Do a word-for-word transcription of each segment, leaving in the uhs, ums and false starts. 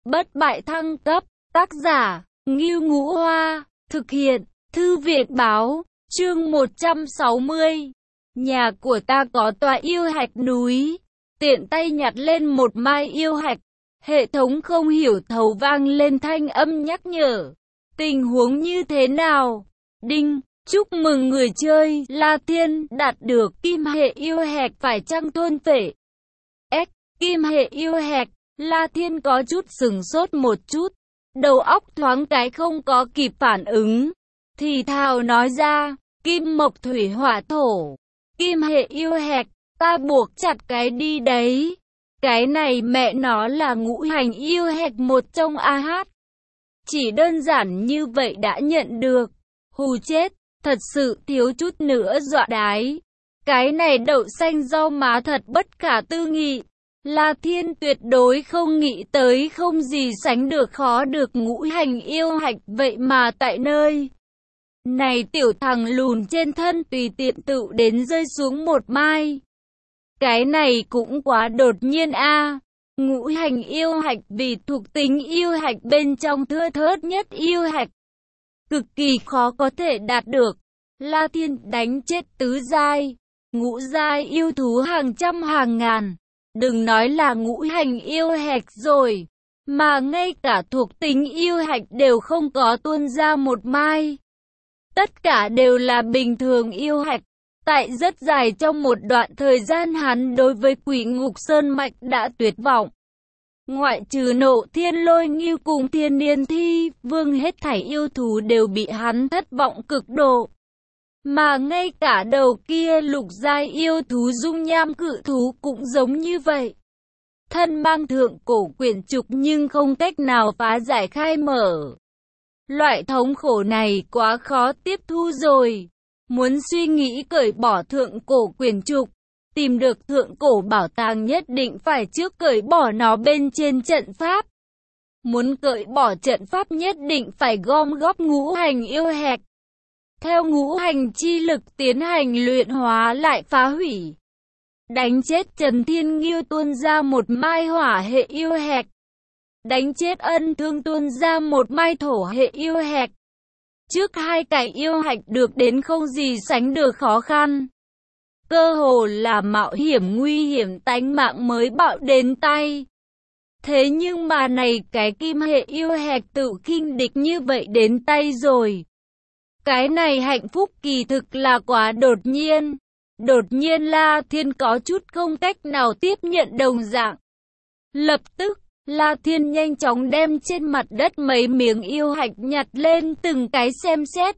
bất bại thăng cấp, tác giả, Ngưu Ngũ Hoa, thực hiện, Thư viện Báo, chương một trăm sáu mươi. Nhà của ta có tòa yêu hạch núi, tiện tay nhặt lên một mai yêu hạch, hệ thống không hiểu thấu vang lên thanh âm nhắc nhở. Tình huống như thế nào? Đinh, chúc mừng người chơi La Thiên đạt được kim hệ yêu hạch phải chăng thôn phệ. S, kim hệ yêu hạch, La Thiên có chút sừng sốt một chút, đầu óc thoáng cái không có kịp phản ứng, thì thào nói ra, kim mộc thủy hỏa thổ, kim hệ yêu hạch, ta buộc chặt cái đi đấy. Cái này mẹ nó là ngũ hành yêu hạch một trong a hát. Chỉ đơn giản như vậy đã nhận được. Hù chết, thật sự thiếu chút nữa dọa đái. Cái này đậu xanh rau má thật bất khả tư nghị. La Thiên tuyệt đối không nghĩ tới không gì sánh được khó được ngũ hành yêu hạch vậy mà tại nơi này tiểu thằng lùn trên thân tùy tiện tự đến rơi xuống một mai. Cái này cũng quá đột nhiên a. À. Ngũ hành yêu hạch vì thuộc tính yêu hạch bên trong thưa thớt nhất yêu hạch, cực kỳ khó có thể đạt được. La Thiên đánh chết tứ giai, ngũ giai yêu thú hàng trăm hàng ngàn. Đừng nói là ngũ hành yêu hạch rồi, mà ngay cả thuộc tính yêu hạch đều không có tuôn ra một mai. Tất cả đều là bình thường yêu hạch. Tại rất dài trong một đoạn thời gian hắn đối với Quỷ Ngục Sơn Mạch đã tuyệt vọng. Ngoại trừ Nộ Thiên Lôi Ngưu cùng Thiên Niên Thi Vương, hết thảy yêu thú đều bị hắn thất vọng cực độ. Mà ngay cả đầu kia lục giai yêu thú dung nham cự thú cũng giống như vậy. Thân mang thượng cổ quyển trục nhưng không cách nào phá giải khai mở. Loại thống khổ này quá khó tiếp thu rồi. Muốn suy nghĩ cởi bỏ thượng cổ quyển trục, tìm được thượng cổ bảo tàng nhất định phải trước cởi bỏ nó bên trên trận pháp. Muốn cởi bỏ trận pháp nhất định phải gom góp ngũ hành yêu hạch. Theo ngũ hành chi lực tiến hành luyện hóa lại phá hủy. Đánh chết Trần Thiên Nghiêu tuôn ra một mai hỏa hệ yêu hạch. Đánh chết Ân Thương tuôn ra một mai thổ hệ yêu hạch. Trước hai cái yêu hạch được đến không gì sánh được khó khăn. Cơ hồ là mạo hiểm nguy hiểm tánh mạng mới bạo đến tay. Thế nhưng mà này cái kim hệ yêu hạch tự khinh địch như vậy đến tay rồi. Cái này hạnh phúc kỳ thực là quá đột nhiên. Đột nhiên La Thiên có chút không cách nào tiếp nhận đồng dạng. Lập tức, La Thiên nhanh chóng đem trên mặt đất mấy miếng yêu hạch nhặt lên từng cái xem xét.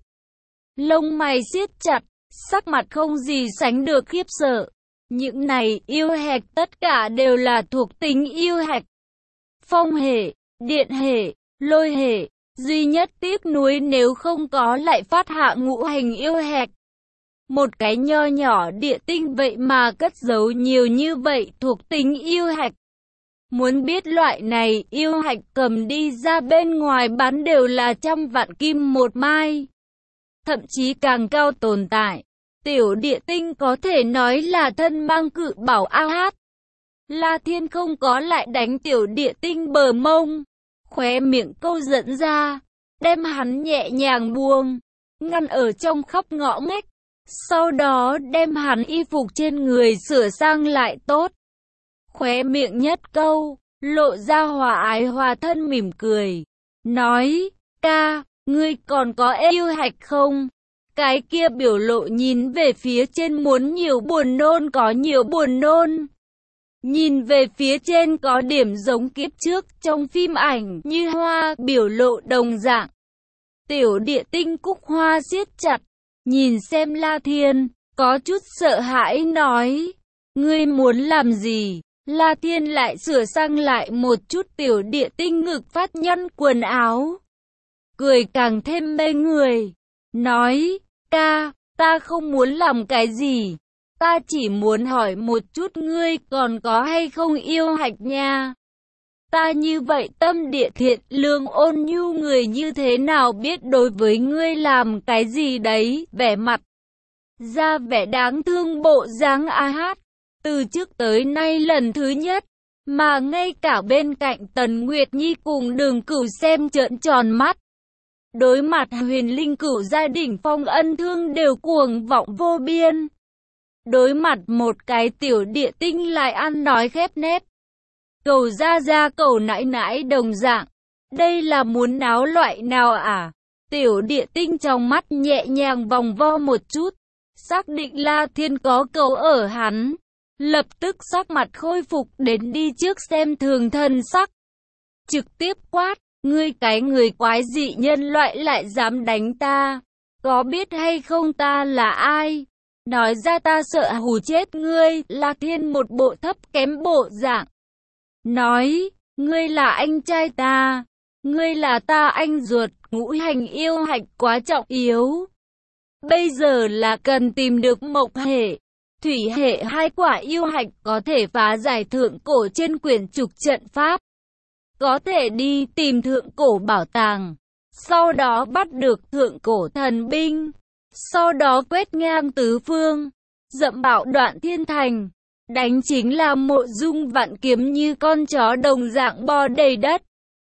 Lông mày siết chặt, sắc mặt không gì sánh được khiếp sợ. Những này yêu hạch tất cả đều là thuộc tính yêu hạch. Phong hệ, điện hệ, lôi hệ, duy nhất tiếc nuối nếu không có lại phát hạ ngũ hành yêu hạch. Một cái nho nhỏ địa tinh vậy mà cất giấu nhiều như vậy thuộc tính yêu hạch. Muốn biết loại này yêu hạch cầm đi ra bên ngoài bán đều là trăm vạn kim một mai. Thậm chí càng cao tồn tại. Tiểu địa tinh có thể nói là thân mang cự bảo a hát. La Thiên không có lại đánh tiểu địa tinh bờ mông. Khóe miệng câu dẫn ra. Đem hắn nhẹ nhàng buông. Ngăn ở trong khắp ngõ ngách. Sau đó đem hắn y phục trên người sửa sang lại tốt. Khóe miệng nhất câu, lộ ra hòa ái hòa thân mỉm cười. Nói, ca, ngươi còn có yêu hạch không? Cái kia biểu lộ nhìn về phía trên muốn nhiều buồn nôn có nhiều buồn nôn. Nhìn về phía trên có điểm giống kiếp trước trong phim ảnh như hoa biểu lộ đồng dạng. Tiểu địa tinh cúc hoa siết chặt, nhìn xem La Thiên, có chút sợ hãi nói. Ngươi muốn làm gì? La Thiên lại sửa sang lại một chút tiểu địa tinh ngực phát nhăn quần áo. Cười càng thêm mê người. Nói, ca, ta không muốn làm cái gì. Ta chỉ muốn hỏi một chút ngươi còn có hay không yêu hạch nha. Ta như vậy tâm địa thiện lương ôn nhu người như thế nào biết đối với ngươi làm cái gì đấy. Vẻ mặt ra vẻ đáng thương bộ dáng a hát. Từ trước tới nay lần thứ nhất, mà ngay cả bên cạnh Tần Nguyệt Nhi cùng Đường Cửu xem trợn tròn mắt. Đối mặt Huyền Linh Cửu gia đỉnh phong ân thương đều cuồng vọng vô biên. Đối mặt một cái tiểu địa tinh lại ăn nói khép nép. Cầu ra ra cầu nãi nãi đồng dạng. Đây là muốn náo loại nào à? Tiểu địa tinh trong mắt nhẹ nhàng vòng vo một chút. Xác định La Thiên có cầu ở hắn. Lập tức sắc mặt khôi phục đến đi trước xem thường thân sắc. Trực tiếp quát, ngươi cái người quái dị nhân loại lại dám đánh ta. Có biết hay không ta là ai? Nói ra ta sợ hù chết ngươi. La Thiên một bộ thấp kém bộ dạng. Nói, ngươi là anh trai ta. Ngươi là ta anh ruột, ngũ hành yêu hạch quá trọng yếu. Bây giờ là cần tìm được mộc hệ, thủy hệ hai quả yêu hạch có thể phá giải thượng cổ trên quyển trục trận pháp. Có thể đi tìm thượng cổ bảo tàng. Sau đó bắt được thượng cổ thần binh. Sau đó quét ngang tứ phương. Dậm bạo đoạn thiên thành. Đánh chính là mộ dung vạn kiếm như con chó đồng dạng bò đầy đất.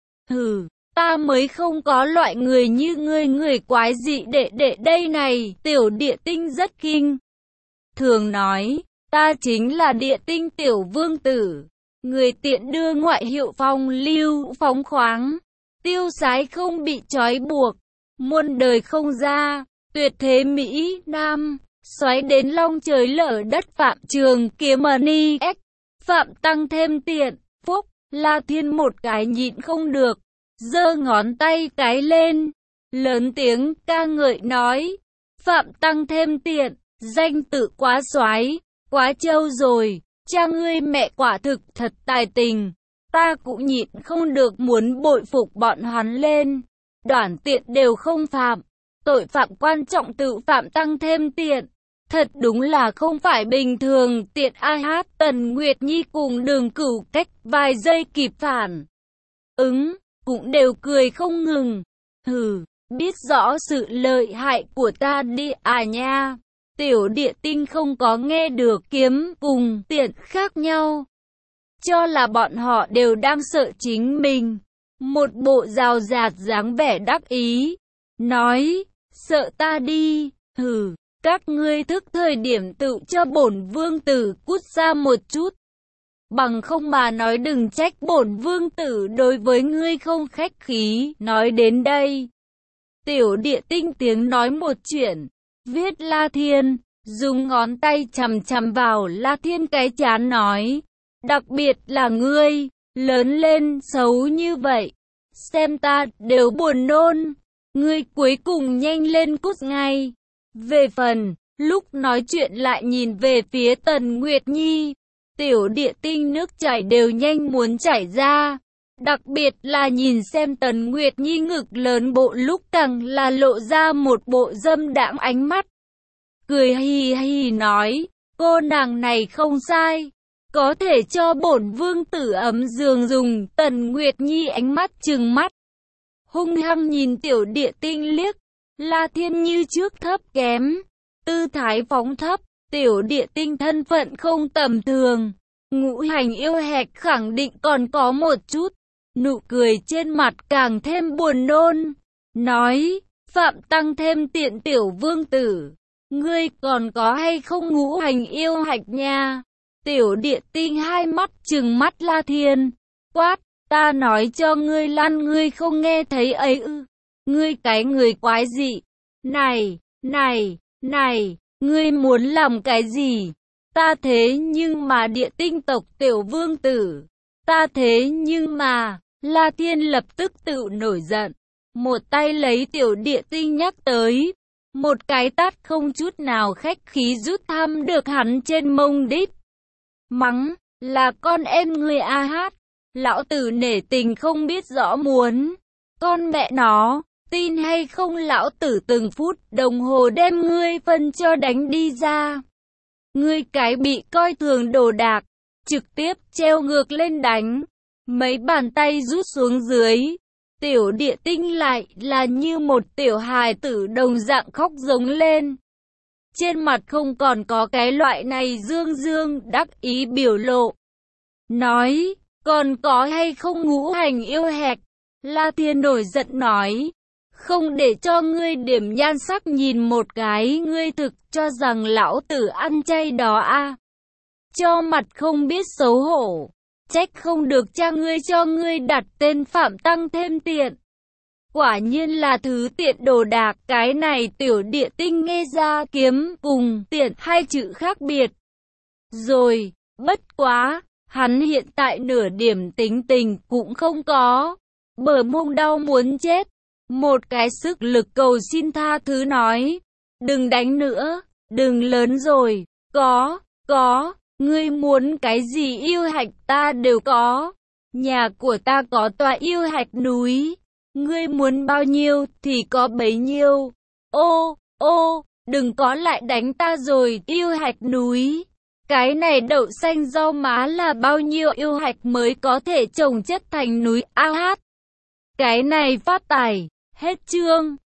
Hừ, ta mới không có loại người như ngươi, người quái dị đệ đệ đây này. Tiểu địa tinh rất kinh thường nói, ta chính là địa tinh tiểu vương tử. Người tiện đưa ngoại hiệu phong lưu, phóng khoáng, tiêu sái không bị trói buộc, muôn đời không ra, tuyệt thế Mỹ Nam, xoáy đến long trời lở đất Phạm Trường Kiếm Ni X, Phạm Tăng thêm tiện, phúc, La Thiên một cái nhịn không được, giơ ngón tay cái lên, lớn tiếng ca ngợi nói, Phạm Tăng thêm tiện, danh tự quá xoái, quá trâu rồi. Cha ngươi mẹ quả thực thật tài tình, ta cũng nhịn không được muốn bội phục bọn hắn lên. Đoản tiện đều không phạm, tội phạm quan trọng tự phạm tăng thêm tiện. Thật đúng là không phải bình thường. Tiện ai hát. Tần Nguyệt Nhi cùng Đường Cửu cách vài giây kịp phản ứng, cũng đều cười không ngừng. Hừ, biết rõ sự lợi hại của ta đi à nha. Tiểu địa tinh không có nghe được kiếm cùng tiện khác nhau. Cho là bọn họ đều đang sợ chính mình. Một bộ rào rạt dáng vẻ đắc ý. Nói, sợ ta đi, hừ, các ngươi thức thời điểm tự cho bổn vương tử cút ra một chút. Bằng không mà nói đừng trách bổn vương tử đối với ngươi không khách khí. Nói đến đây, tiểu địa tinh tiếng nói một chuyện. Viết La Thiên, dùng ngón tay chằm chằm vào La Thiên cái trán nói, đặc biệt là ngươi, lớn lên xấu như vậy, xem ta đều buồn nôn, ngươi cuối cùng nhanh lên cút ngay. Về phần, lúc nói chuyện lại nhìn về phía Tần Nguyệt Nhi, tiểu địa tinh nước chảy đều nhanh muốn chảy ra. Đặc biệt là nhìn xem Tần Nguyệt Nhi ngực lớn bộ lúc càng là lộ ra một bộ dâm đãng ánh mắt. Cười hì hì nói, cô nàng này không sai, có thể cho bổn vương tử ấm giường dùng. Tần Nguyệt Nhi ánh mắt trừng mắt, hung hăng nhìn tiểu địa tinh liếc. La Thiên như trước thấp kém, tư thái phóng thấp, tiểu địa tinh thân phận không tầm thường, ngũ hành yêu hẹp khẳng định còn có một chút. Nụ cười trên mặt càng thêm buồn nôn, nói, Phạm Tăng thêm tiện tiểu vương tử, ngươi còn có hay không ngũ hành yêu hạch nha. Tiểu địa tinh hai mắt trừng mắt La Thiên, quát, ta nói cho ngươi lăn, ngươi không nghe thấy ấy ư? Ngươi cái người quái dị, này, này, này, ngươi muốn làm cái gì? Ta thế nhưng mà địa tinh tộc tiểu vương tử, ta thế nhưng mà. La Thiên lập tức tự nổi giận, một tay lấy tiểu địa tinh nhắc tới, một cái tát không chút nào khách khí rút thăm được hắn trên mông đít. Mắng, là con em ngươi a hát, lão tử nể tình không biết rõ muốn, con mẹ nó, tin hay không lão tử từng phút đồng hồ đem ngươi phân cho đánh đi ra. Ngươi cái bị coi thường đồ đạc, trực tiếp treo ngược lên đánh. Mấy bàn tay rút xuống dưới, tiểu địa tinh lại là như một tiểu hài tử đồng dạng khóc giống lên. Trên mặt không còn có cái loại này dương dương đắc ý biểu lộ. Nói, Còn có hay không ngũ hành yêu hạch? La Thiên nổi giận nói. Không để cho ngươi điểm nhan sắc nhìn một cái, ngươi thực cho rằng lão tử ăn chay đó à? Cho mặt không biết xấu hổ. Trách không được cha ngươi cho ngươi đặt tên Phạm Tăng thêm tiện. Quả nhiên là thứ tiện đồ đạc. Cái này tiểu địa tinh nghe ra kiếm cùng tiện hai chữ khác biệt. Rồi, bất quá, hắn hiện tại nửa điểm tính tình cũng không có. Bờ mông đau muốn chết. Một cái sức lực cầu xin tha thứ nói. Đừng đánh nữa, đừng lớn rồi. Có, có, ngươi muốn cái gì yêu hạch ta đều có. Nhà của ta có tòa yêu hạch núi. Ngươi muốn bao nhiêu thì có bấy nhiêu. Ô, ô, đừng có lại đánh ta rồi, yêu hạch núi. Cái này đậu xanh rau má là bao nhiêu yêu hạch mới có thể trồng chất thành núi a hát. Cái này phát tài, hết chương.